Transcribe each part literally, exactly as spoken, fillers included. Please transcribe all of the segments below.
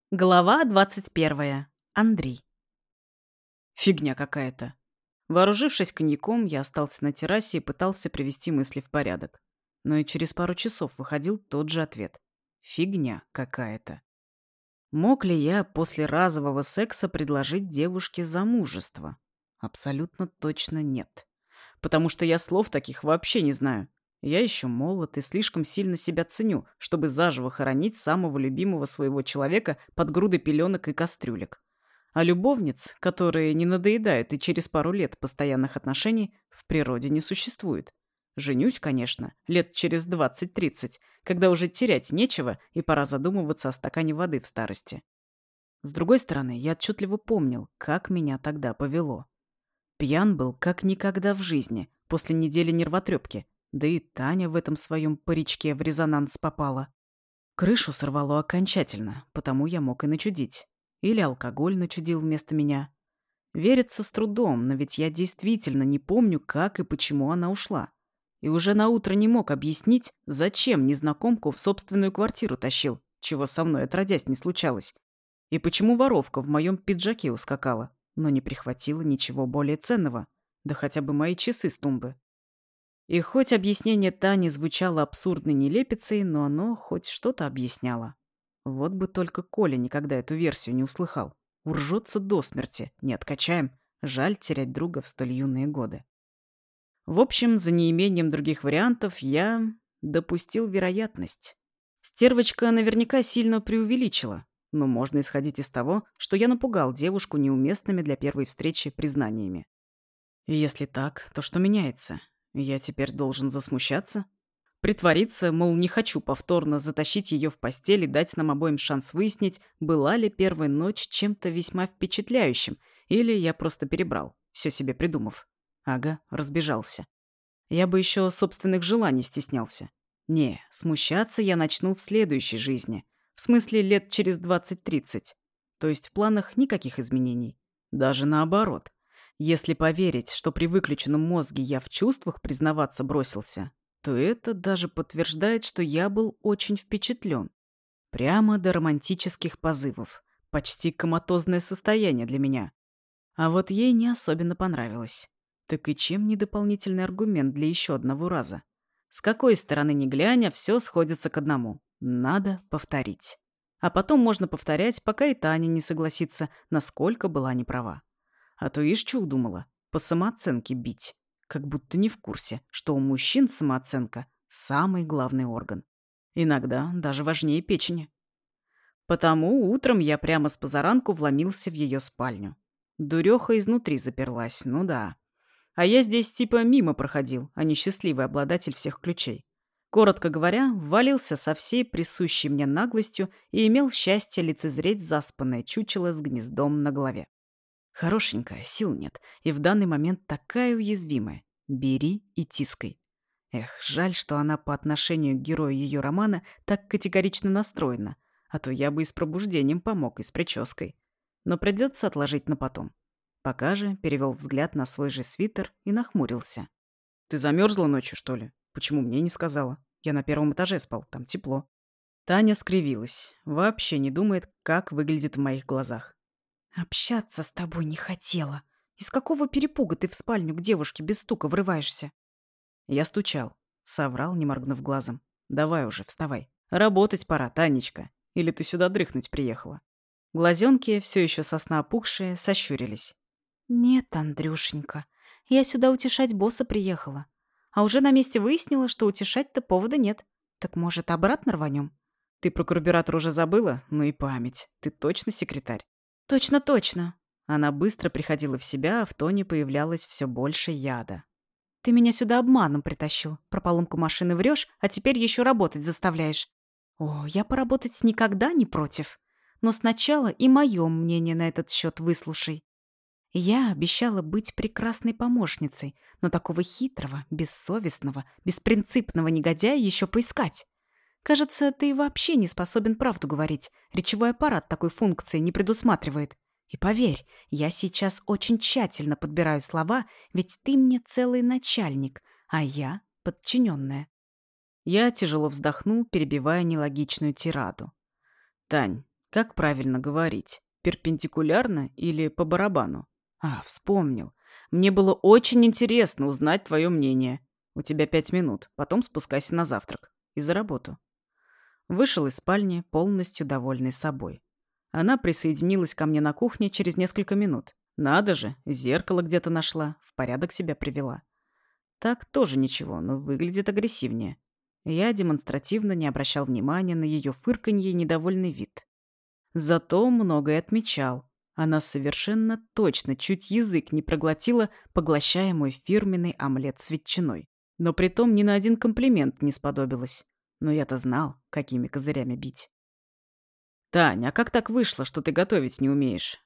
Глава двадцать первая. Андрей. Фигня какая-то. Вооружившись коньяком, я остался на террасе и пытался привести мысли в порядок. Но и через пару часов выходил тот же ответ. Фигня какая-то. Мог ли я после разового секса предложить девушке замужество? Абсолютно точно нет. Потому что я слов таких вообще не знаю. Я еще молод и слишком сильно себя ценю, чтобы заживо хоронить самого любимого своего человека под грудой пеленок и кастрюлек. А любовниц, которые не надоедают и через пару лет постоянных отношений, в природе не существует. Женюсь, конечно, лет через двадцать-тридцать, когда уже терять нечего и пора задумываться о стакане воды в старости. С другой стороны, я отчетливо помнил, как меня тогда повело. Пьян был как никогда в жизни, после недели нервотрепки, да и Таня в этом своем паричке в резонанс попала. Крышу сорвало окончательно, потому я мог и начудить. Или алкоголь начудил вместо меня. Верится с трудом, но ведь я действительно не помню, как и почему она ушла. И уже наутро не мог объяснить, зачем незнакомку в собственную квартиру тащил, чего со мной отродясь не случалось. И почему воровка в моем пиджаке ускакала, но не прихватила ничего более ценного, да хотя бы мои часы с тумбы. И хоть объяснение Тани звучало абсурдной нелепицей, но оно хоть что-то объясняло. Вот бы только Коля никогда эту версию не услыхал. Уржется до смерти, не откачаем. Жаль терять друга в столь юные годы. В общем, за неимением других вариантов я допустил вероятность. Стервочка наверняка сильно преувеличила, но можно исходить из того, что я напугал девушку неуместными для первой встречи признаниями. И если так, то что меняется? Я теперь должен засмущаться? Притвориться, мол, не хочу повторно затащить ее в постель и дать нам обоим шанс выяснить, была ли первая ночь чем-то весьма впечатляющим, или я просто перебрал, все себе придумав. Ага, разбежался. Я бы еще собственных желаний стеснялся. Не, смущаться я начну в следующей жизни. В смысле, лет через двадцать-тридцать. То есть в планах никаких изменений. Даже наоборот. Если поверить, что при выключенном мозге я в чувствах признаваться бросился, то это даже подтверждает, что я был очень впечатлен. Прямо до романтических позывов. Почти коматозное состояние для меня. А вот ей не особенно понравилось. Так и чем не дополнительный аргумент для еще одного раза? С какой стороны ни глянь, а все сходится к одному. Надо повторить. А потом можно повторять, пока и Таня не согласится, насколько была неправа. А то ишь что удумала? По самооценке бить. Как будто не в курсе, что у мужчин самооценка– самый главный орган. Иногда даже важнее печени. Потому утром я прямо с позаранку вломился в ее спальню. Дуреха изнутри заперлась, ну да. А я здесь типа мимо проходил, а не счастливый обладатель всех ключей. Коротко говоря, ввалился со всей присущей мне наглостью и имел счастье лицезреть заспанное чучело с гнездом на голове. Хорошенькая, сил нет, и в данный момент такая уязвимая. Бери и тискай. Эх, жаль, что она по отношению к герою ее романа так категорично настроена, а то я бы и с пробуждением помог, и с прической. Но придется отложить на потом. Пока же перевел взгляд на свой же свитер и нахмурился. «Ты замерзла ночью, что ли? Почему мне не сказала? Я на первом этаже спал, там тепло». Таня скривилась. Вообще не думает, как выглядит в моих глазах. «Общаться с тобой не хотела. Из какого перепуга ты в спальню к девушке без стука врываешься?» Я стучал. Соврал, не моргнув глазом. «Давай уже, вставай. Работать пора, Танечка. Или ты сюда дрыхнуть приехала?» Глазенки, все еще со сна опухшие, сощурились. «Нет, Андрюшенька, я сюда утешать босса приехала. А уже на месте выяснила, что утешать-то повода нет. Так, может, обратно рванем?» «Ты про карбюратор уже забыла? Ну и память. Ты точно секретарь?» «Точно, точно!» Она быстро приходила в себя, а в тоне появлялось все больше яда. «Ты меня сюда обманом притащил. Про поломку машины врешь, а теперь еще работать заставляешь. О, я поработать никогда не против. Но сначала и мое мнение на этот счет выслушай. Я обещала быть прекрасной помощницей, но такого хитрого, бессовестного, беспринципного негодяя еще поискать. Кажется, ты вообще не способен правду говорить. Речевой аппарат такой функции не предусматривает. И поверь, я сейчас очень тщательно подбираю слова, ведь ты мне целый начальник, а я подчиненная. Я тяжело вздохнул, перебивая нелогичную тираду. «Тань, Как правильно говорить? Перпендикулярно или по барабану? А, вспомнил. Мне было очень интересно узнать твое мнение. У тебя пять минут, потом спускайся на завтрак. И за работу. Вышел из спальни, полностью довольный собой. Она присоединилась ко мне на кухне через несколько минут. Надо же, зеркало где-то нашла, в порядок себя привела. Так тоже ничего, но выглядит агрессивнее. Я демонстративно не обращал внимания на ее фырканье и недовольный вид. Зато многое отмечал. Она совершенно точно чуть язык не проглотила, поглощая мой фирменный омлет с ветчиной. Но притом ни на один комплимент не сподобилась. Но я-то знал, какими козырями бить. «Таня, а как так вышло, что ты готовить не умеешь?»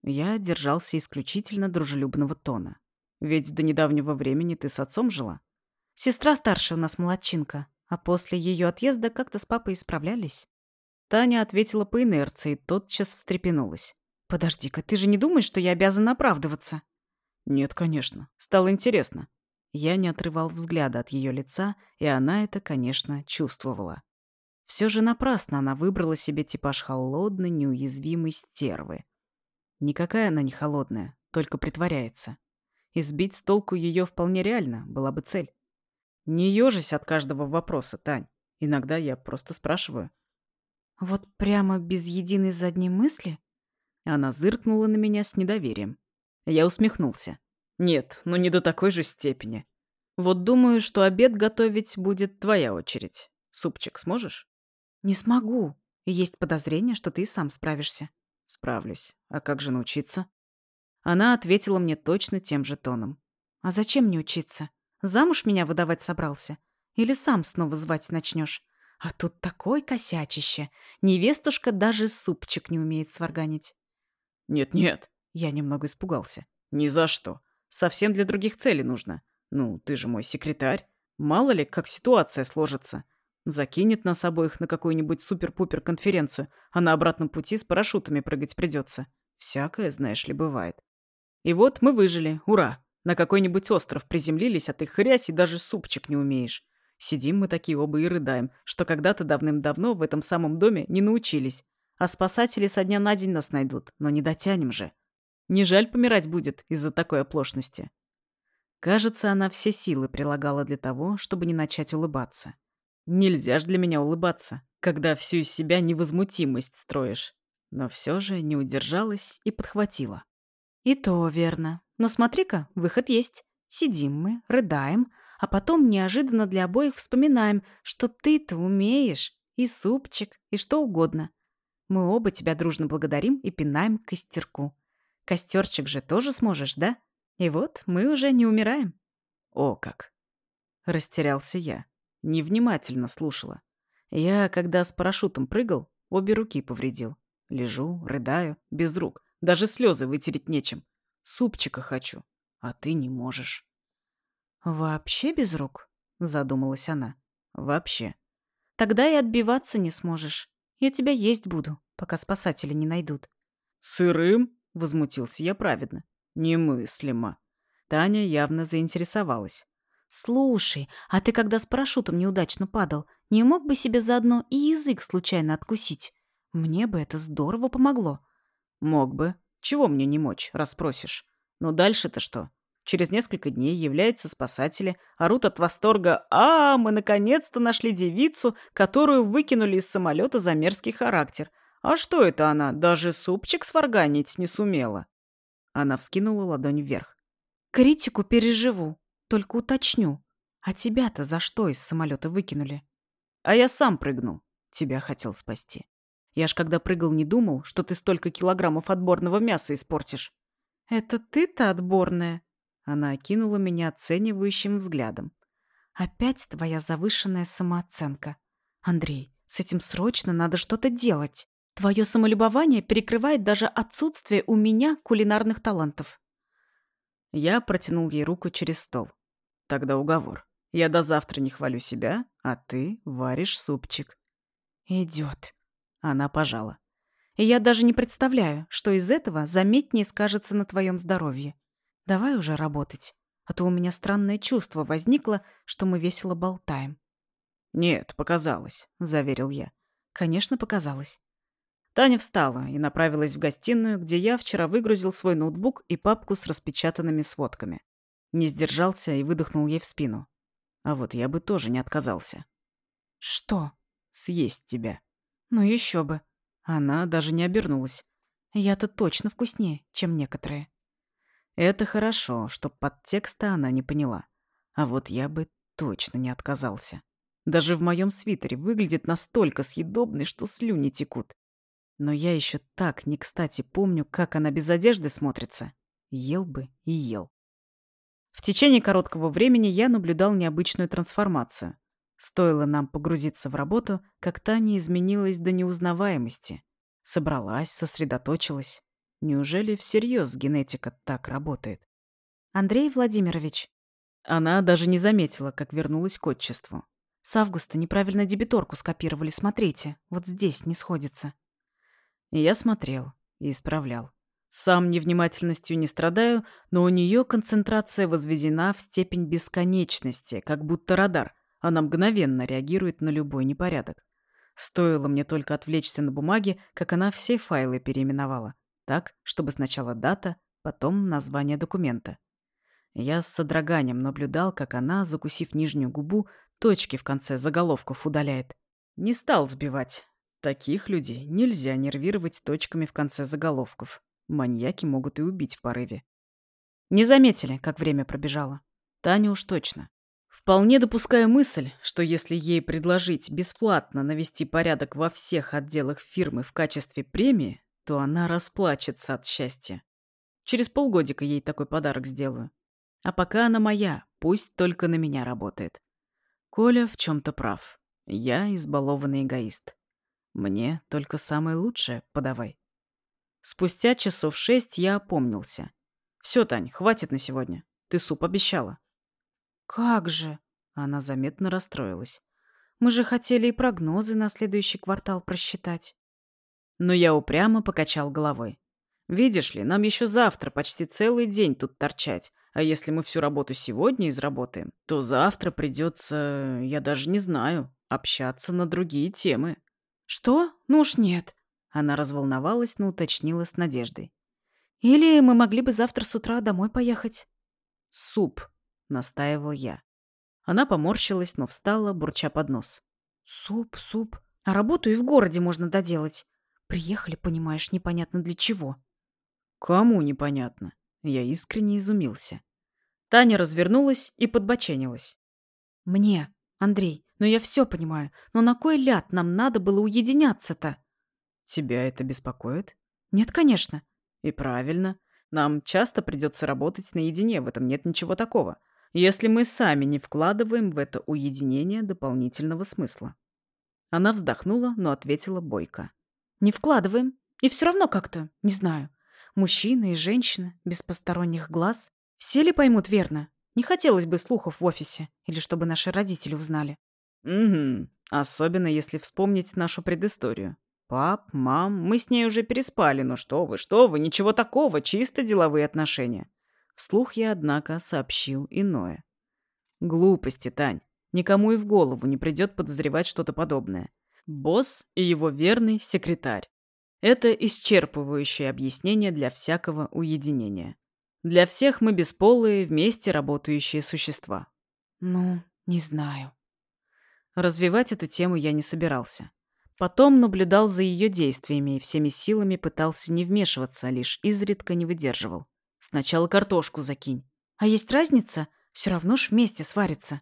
Я держался исключительно дружелюбного тона. «Ведь до недавнего времени ты с отцом жила?» Сестра старшая у нас молодчинка, а после ее отъезда как-то с папой исправлялись. Таня ответила по инерции, тотчас встрепенулась. «Подожди-ка, ты же не думаешь, что я обязана оправдываться?» «Нет, конечно. Стало интересно». Я не отрывал взгляда от ее лица, и она это, конечно, чувствовала. Все же напрасно она выбрала себе типаж холодной, неуязвимой стервы. Никакая она не холодная, только притворяется. И сбить с толку ее вполне реально была бы цель. Не ежись от каждого вопроса, Тань. Иногда я просто спрашиваю. «Вот прямо без единой задней мысли?» Она зыркнула на меня с недоверием. Я усмехнулся. Нет, ну не до такой же степени. Вот думаю, что обед готовить будет твоя очередь. Супчик сможешь? «Не смогу. И есть подозрение, что ты и сам справишься». Справлюсь. А как же научиться? Она ответила мне точно тем же тоном. «А зачем мне учиться? Замуж меня выдавать собрался? Или сам снова звать начнешь? А тут такое косячище. Невестушка даже супчик не умеет сварганить». Нет-нет. Я немного испугался. Ни за что. Совсем для других целей нужно. Ну, ты же мой секретарь. Мало ли, как ситуация сложится. Закинет нас обоих на какую-нибудь супер-пупер конференцию, а на обратном пути с парашютами прыгать придется. Всякое, знаешь ли, бывает. И вот мы выжили. Ура! На какой-нибудь остров приземлились, а ты хрясь и даже супчик не умеешь. Сидим мы такие оба и рыдаем, что когда-то давным-давно в этом самом доме не научились. А спасатели со дня на день нас найдут, но не дотянем же. Не жаль помирать будет из-за такой оплошности. Кажется, она все силы прилагала для того, чтобы не начать улыбаться. Нельзя ж для меня улыбаться, когда всю из себя невозмутимость строишь. Но все же не удержалась и подхватила. «И то верно. Но смотри-ка, выход есть. Сидим мы, рыдаем, а потом неожиданно для обоих вспоминаем, что ты-то умеешь. И супчик, и что угодно. Мы оба тебя дружно благодарим и пинаем к костерку. Костерчик же тоже сможешь, да? И вот мы уже не умираем». О как! Растерялся я. Невнимательно слушала. Я, когда с парашютом прыгал, обе руки повредил. Лежу, рыдаю, без рук. Даже слезы вытереть нечем. Супчика хочу, а ты не можешь. «Вообще без рук?» — задумалась она. Вообще. «Тогда и отбиваться не сможешь. Я тебя есть буду, пока спасатели не найдут». «Сырым?» — возмутился я праведно. Немыслимо. Таня явно заинтересовалась. «Слушай, а ты когда с парашютом неудачно падал, не мог бы себе заодно и язык случайно откусить? Мне бы это здорово помогло». Мог бы. Чего мне не мочь, раз просишь? Но дальше-то что? Через несколько дней являются спасатели, орут от восторга: «А, мы наконец-то нашли девицу, которую выкинули из самолета за мерзкий характер. А что это она, даже супчик сварганить не сумела?» Она вскинула ладонь вверх. «Критику переживу, только уточню. А тебя-то за что из самолета выкинули?» «А я сам прыгнул. Тебя хотел спасти. Я ж когда прыгал, не думал, что ты столько килограммов отборного мяса испортишь». «Это ты-то отборная?» Она окинула меня оценивающим взглядом. «Опять твоя завышенная самооценка. Андрей, с этим срочно надо что-то делать. Твое самолюбование перекрывает даже отсутствие у меня кулинарных талантов». Я протянул ей руку через стол. «Тогда уговор. Я до завтра не хвалю себя, а ты варишь супчик». «Идет». Она пожала. «И я даже не представляю, что из этого заметнее скажется на твоем здоровье. Давай уже работать, а то у меня странное чувство возникло, что мы весело болтаем». «Нет, показалось», — заверил я. «Конечно, показалось». Таня встала и направилась в гостиную, где я вчера выгрузил свой ноутбук и папку с распечатанными сводками. Не сдержался и выдохнул ей в спину. А вот я бы тоже не отказался. «Что?» Съесть тебя. «Ну еще бы. Она даже не обернулась. Я-то точно вкуснее, чем некоторые». Это хорошо, что подтекста она не поняла. А вот я бы точно не отказался. Даже в моем свитере выглядит настолько съедобной, что слюни текут. Но я еще так не кстати помню, как она без одежды смотрится. Ел бы и ел. В течение короткого времени я наблюдал необычную трансформацию. Стоило нам погрузиться в работу, как Таня изменилась до неузнаваемости. Собралась, сосредоточилась. Неужели всерьез генетика так работает? «Андрей Владимирович». Она даже не заметила, как вернулась к отчеству. «С августа неправильно дебиторку скопировали, смотрите. Вот здесь не сходится». И я смотрел и исправлял. Сам невнимательностью не страдаю, но у нее концентрация возведена в степень бесконечности, как будто радар. Она мгновенно реагирует на любой непорядок. Стоило мне только отвлечься на бумаге, как она все файлы переименовала. Так, чтобы сначала дата, потом название документа. Я с содроганием наблюдал, как она, закусив нижнюю губу, точки в конце заголовков удаляет. Не стал сбивать. Таких людей нельзя нервировать точками в конце заголовков. Маньяки могут и убить в порыве. Не заметили, как время пробежало. Таня уж точно. Вполне допускаю мысль, что если ей предложить бесплатно навести порядок во всех отделах фирмы в качестве премии, то она расплачется от счастья. Через полгодика ей такой подарок сделаю. А пока она моя, пусть только на меня работает. Коля в чем-то прав. Я избалованный эгоист. Мне только самое лучшее подавай. Спустя часов шесть я опомнился. Все, Тань, хватит на сегодня. Ты суп обещала. «Как же?» Она заметно расстроилась. «Мы же хотели и прогнозы на следующий квартал просчитать». Но я упрямо покачал головой. Видишь ли, нам еще завтра почти целый день тут торчать. А если мы всю работу сегодня изработаем, то завтра придется, я даже не знаю, общаться на другие темы. «Что? Ну уж нет». Она разволновалась, но уточнила с надеждой. «Или мы могли бы завтра с утра домой поехать». «Суп», — настаивал я. Она поморщилась, но встала, бурча под нос. «Суп, суп. А работу и в городе можно доделать. Приехали, понимаешь, непонятно для чего». «Кому непонятно?» Я искренне изумился. Таня развернулась и подбоченилась. «Мне, Андрей, но я все понимаю. Но на кой ляд нам надо было уединяться-то?» «Тебя это беспокоит?» «Нет, конечно». «И правильно. Нам часто придется работать наедине, в этом нет ничего такого, если мы сами не вкладываем в это уединение дополнительного смысла». Она вздохнула, но ответила бойко. «Не вкладываем. И все равно как-то, не знаю. Мужчина и женщина, без посторонних глаз. Все ли поймут верно? Не хотелось бы слухов в офисе, или чтобы наши родители узнали». «Угу. Особенно если вспомнить нашу предысторию. Пап, мам, мы с ней уже переспали, ну что вы, что вы, ничего такого, чисто деловые отношения». Вслух я, однако, сообщил иное. «Глупости, Тань. Никому и в голову не придет подозревать что-то подобное. Босс и его верный секретарь. Это исчерпывающее объяснение для всякого уединения. Для всех мы бесполые, вместе работающие существа». «Ну, не знаю». Развивать эту тему я не собирался. Потом наблюдал за ее действиями и всеми силами пытался не вмешиваться, а лишь изредка не выдерживал. «Сначала картошку закинь». «А есть разница? Все равно ж вместе сварится».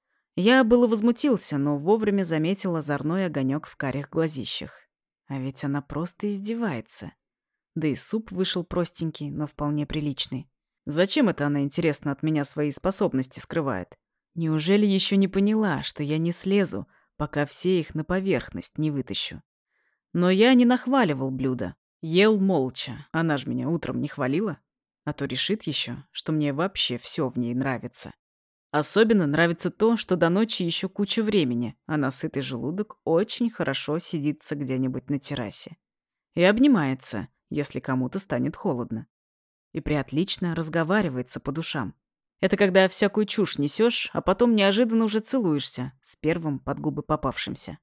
Я было возмутился, но вовремя заметил озорной огонек в карих глазищах. А ведь она просто издевается. Да и суп вышел простенький, но вполне приличный. Зачем это она, интересно, от меня свои способности скрывает? Неужели еще не поняла, что я не слезу, пока все их на поверхность не вытащу? Но я не нахваливал блюдо. Ел молча. Она ж меня утром не хвалила. А то решит еще, что мне вообще все в ней нравится. Особенно нравится то, что до ночи еще куча времени, а на сытый желудок очень хорошо сидится где-нибудь на террасе. И обнимается, если кому-то станет холодно. И приотлично разговаривается по душам. Это когда всякую чушь несешь, а потом неожиданно уже целуешься с первым под губы попавшимся.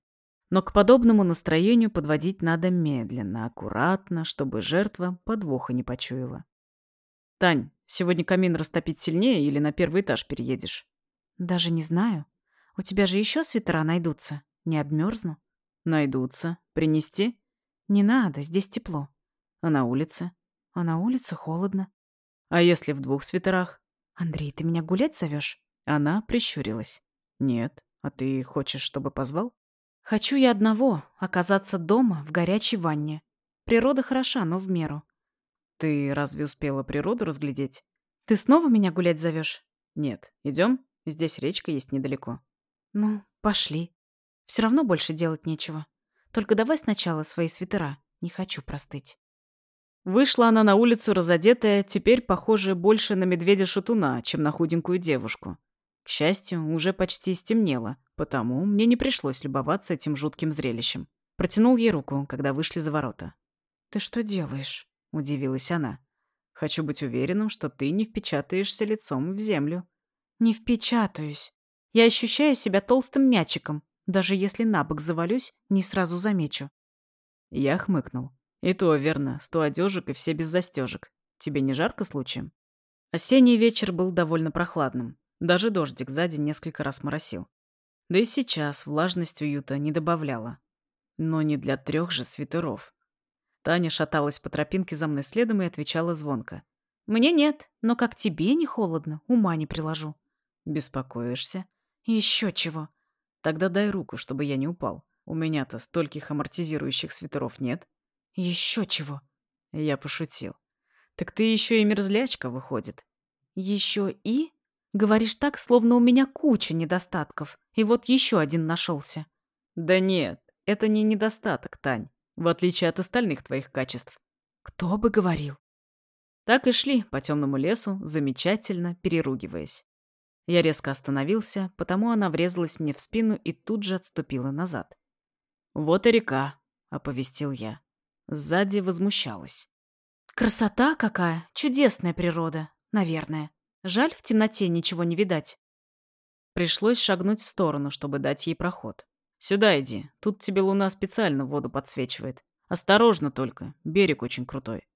Но к подобному настроению подводить надо медленно, аккуратно, чтобы жертва подвоха не почуяла. «Тань, сегодня камин растопить сильнее или на первый этаж переедешь?» Даже не знаю. У тебя же еще свитера найдутся. Не обмерзну? «Найдутся. Принести?» Не надо, здесь тепло. «А на улице?» А на улице холодно. «А если в двух свитерах?» Андрей, ты меня гулять зовешь? Она прищурилась. «Нет. А ты хочешь, чтобы позвал?» Хочу я одного — оказаться дома в горячей ванне. Природа хороша, но в меру. «Ты разве успела природу разглядеть?» Ты снова меня гулять зовешь? «Нет. Идем? Здесь речка есть недалеко». Ну, пошли. Все равно больше делать нечего. Только давай сначала свои свитера. Не хочу простыть. Вышла она на улицу разодетая, теперь похоже больше на медведя-шатуна, чем на худенькую девушку. К счастью, уже почти стемнело, потому мне не пришлось любоваться этим жутким зрелищем. Протянул ей руку, когда вышли за ворота. Ты что делаешь? — удивилась она. «Хочу быть уверенным, что ты не впечатаешься лицом в землю». Не впечатаюсь. Я ощущаю себя толстым мячиком. Даже если на бок завалюсь, не сразу замечу. Я хмыкнул. «И то верно, сто одежек и все без застежек. Тебе не жарко случаем?» Осенний вечер был довольно прохладным. Даже дождик за день несколько раз моросил. Да и сейчас влажность уюта не добавляла. Но не для трех же свитеров. Таня шаталась по тропинке за мной следом и отвечала звонко. Мне нет, но как тебе не холодно, ума не приложу. «Беспокоишься?» Еще чего. «Тогда дай руку, чтобы я не упал. У меня-то стольких амортизирующих свитеров нет». Еще чего. Я пошутил. «Так ты еще и мерзлячка, выходит». Еще и? Говоришь так, словно у меня куча недостатков. И вот еще один нашелся. «Да нет, это не недостаток, Тань, в отличие от остальных твоих качеств». Кто бы говорил. Так и шли по темному лесу, замечательно переругиваясь. Я резко остановился, потому она врезалась мне в спину и тут же отступила назад. «Вот и река», — оповестил я. Сзади возмущалась. Красота какая! Чудесная природа, наверное. Жаль, в темноте ничего не видать. Пришлось шагнуть в сторону, чтобы дать ей проход. «Сюда иди, тут тебе луна специально воду подсвечивает. Осторожно только, берег очень крутой».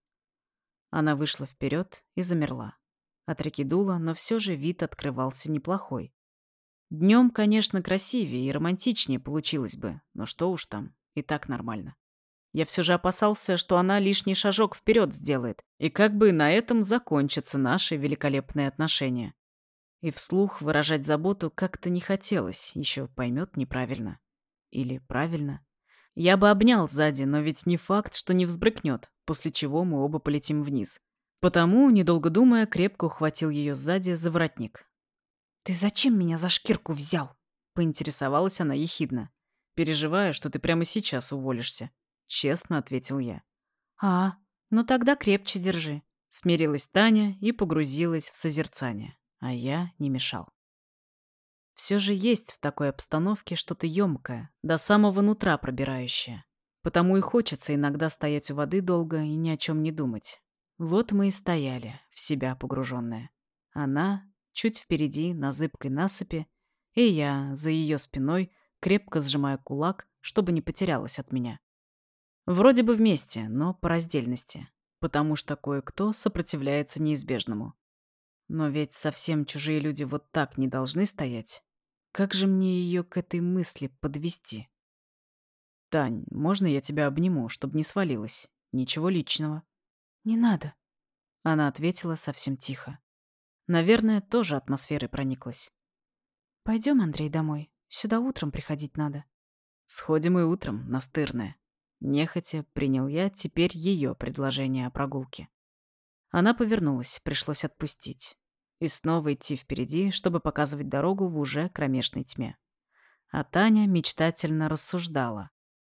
Она вышла вперед и замерла. От реки дуло, но все же вид открывался неплохой. Днем, конечно, красивее и романтичнее получилось бы, но что уж там, и так нормально. Я все же опасался, что она лишний шажок вперед сделает, и как бы на этом закончатся наши великолепные отношения. И вслух выражать заботу как-то не хотелось, еще поймет неправильно. Или правильно. Я бы обнял сзади, но ведь не факт, что не взбрыкнет, после чего мы оба полетим вниз. Потому, недолго думая, крепко ухватил ее сзади за воротник. «Ты зачем меня за шкирку взял?» — поинтересовалась она ехидно. «Переживаю, что ты прямо сейчас уволишься», — честно ответил я. «А, ну тогда крепче держи». Смирилась Таня и погрузилась в созерцание, а я не мешал. Все же есть в такой обстановке что-то ёмкое, до самого нутра пробирающее. Потому и хочется иногда стоять у воды долго и ни о чем не думать. Вот мы и стояли, в себя погруженные. Она чуть впереди, на зыбкой насыпи, и я за ее спиной, крепко сжимая кулак, чтобы не потерялась от меня. Вроде бы вместе, но по раздельности, потому что кое-кто сопротивляется неизбежному. Но ведь совсем чужие люди вот так не должны стоять. Как же мне ее к этой мысли подвести? «Тань, можно я тебя обниму, чтобы не свалилась? Ничего личного». «Не надо». Она ответила совсем тихо. Наверное, тоже атмосферой прониклась. Пойдем, Андрей, домой. Сюда утром приходить надо. Сходим и утром, настырная. Нехотя принял я теперь ее предложение о прогулке. Она повернулась, пришлось отпустить. И снова идти впереди, чтобы показывать дорогу в уже кромешной тьме. А Таня мечтательно рассуждала.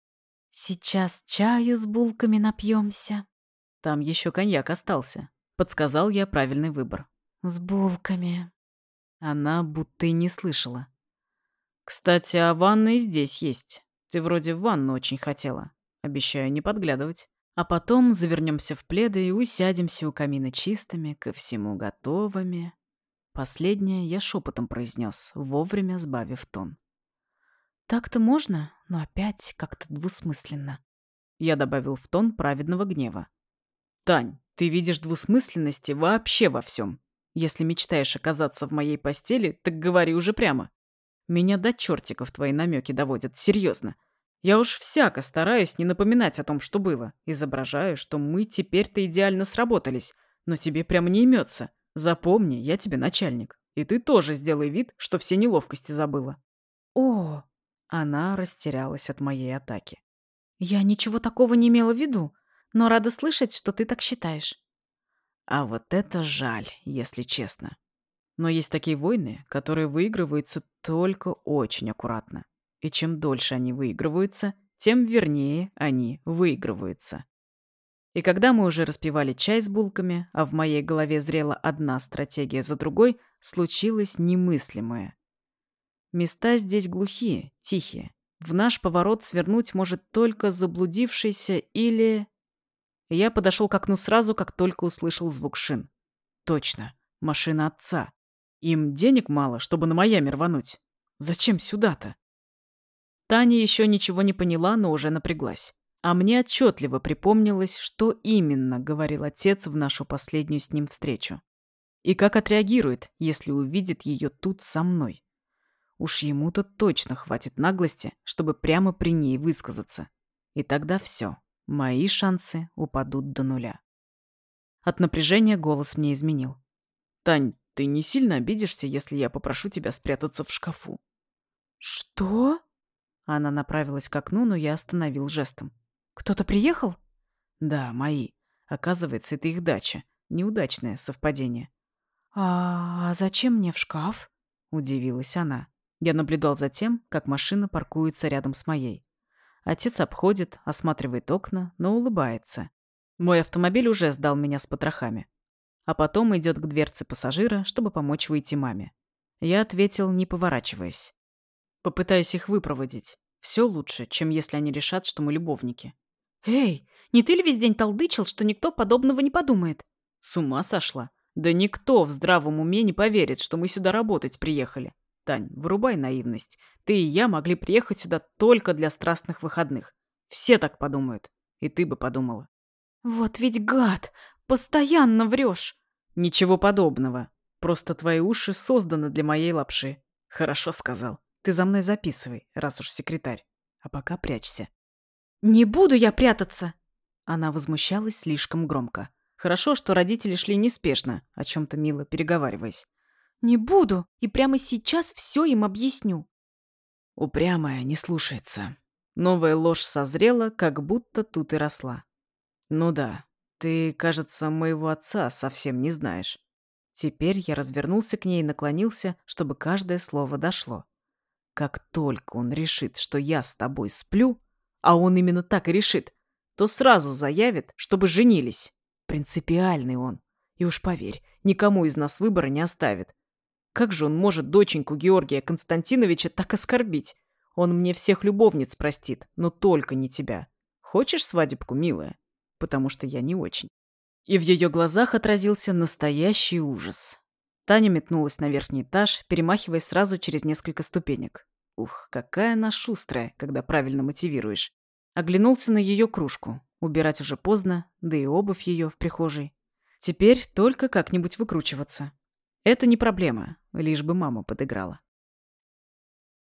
«Сейчас чаю с булками напьемся». Там еще коньяк остался. Подсказал я правильный выбор. «С булками». Она будто и не слышала. «Кстати, а ванна и здесь есть. Ты вроде в ванну очень хотела. Обещаю не подглядывать. А потом завернемся в пледы и усядемся у камина чистыми, ко всему готовыми». Последнее я шепотом произнес, вовремя сбавив тон. «Так-то можно, но опять как-то двусмысленно. Я добавил в тон праведного гнева. Тань, ты видишь двусмысленности вообще во всем. Если мечтаешь оказаться в моей постели, так говори уже прямо. Меня до чертиков твои намеки доводят, серьезно. Я уж всяко стараюсь не напоминать о том, что было. Изображаю, что мы теперь-то идеально сработались. Но тебе прямо не имется. Запомни, я тебе начальник. И ты тоже сделай вид, что все неловкости забыла. О, Она растерялась от моей атаки. я ничего такого не имела в виду, но рада слышать, что ты так считаешь. А вот это жаль, если честно. Но есть такие войны, которые выигрываются только очень аккуратно. И чем дольше они выигрываются, тем вернее они выигрываются. И когда мы уже распивали чай с булками, а в моей голове зрела одна стратегия за другой, случилось немыслимое. Места здесь глухие, тихие. В наш поворот свернуть может только заблудившийся или... Я подошел к окну сразу, как только услышал звук шин. Точно, машина отца. Им денег мало, чтобы на Майами рвануть. Зачем сюда-то? Таня еще ничего не поняла, но уже напряглась. А мне отчетливо припомнилось, что именно говорил отец в нашу последнюю с ним встречу. И как отреагирует, если увидит ее тут со мной. Уж ему-то точно хватит наглости, чтобы прямо при ней высказаться. И тогда все. Мои шансы упадут до нуля. От напряжения голос мне изменил. «Тань, ты не сильно обидишься, если я попрошу тебя спрятаться в шкафу?» Что? Она направилась к окну, но я остановил жестом. Кто-то приехал? «Да, мои. Оказывается, это их дача. Неудачное совпадение». А, а зачем мне в шкаф? Удивилась она. Я наблюдал за тем, как машина паркуется рядом с моей. Отец обходит, осматривает окна, но улыбается. Мой автомобиль уже сдал меня с потрохами. А потом идет к дверце пассажира, чтобы помочь выйти маме. Я ответил, не поворачиваясь. Попытаюсь их выпроводить. Все лучше, чем если они решат, что мы любовники. Эй, не ты ли весь день толдычил, что никто подобного не подумает? С ума сошла? Да никто в здравом уме не поверит, что мы сюда работать приехали. Тань, вырубай наивность. Ты и я могли приехать сюда только для страстных выходных. Все так подумают. И ты бы подумала. Вот ведь гад! Постоянно врешь. Ничего подобного. Просто твои уши созданы для моей лапши. Хорошо сказал. Ты за мной записывай, раз уж секретарь. А пока прячься. Не буду я прятаться. Она возмущалась слишком громко. Хорошо, что родители шли неспешно, о чем-то мило переговариваясь. Не буду, и прямо сейчас все им объясню. Упрямая, не слушается. Новая ложь созрела, как будто тут и росла. Ну да, ты, кажется, моего отца совсем не знаешь. Теперь я развернулся к ней и наклонился, чтобы каждое слово дошло. Как только он решит, что я с тобой сплю, а он именно так и решит, то сразу заявит, чтобы женились. Принципиальный он. И уж поверь, никому из нас выбора не оставит. Как же он может доченьку Георгия Константиновича так оскорбить? Он мне всех любовниц простит, но только не тебя. Хочешь свадебку, милая? Потому что я не очень. И в ее глазах отразился настоящий ужас. Таня метнулась на верхний этаж, перемахивая сразу через несколько ступенек. Ух, какая она шустрая, когда правильно мотивируешь. Оглянулся на ее кружку. Убирать уже поздно, да и обувь ее в прихожей. Теперь только как-нибудь выкручиваться. Это не проблема, лишь бы мама подыграла.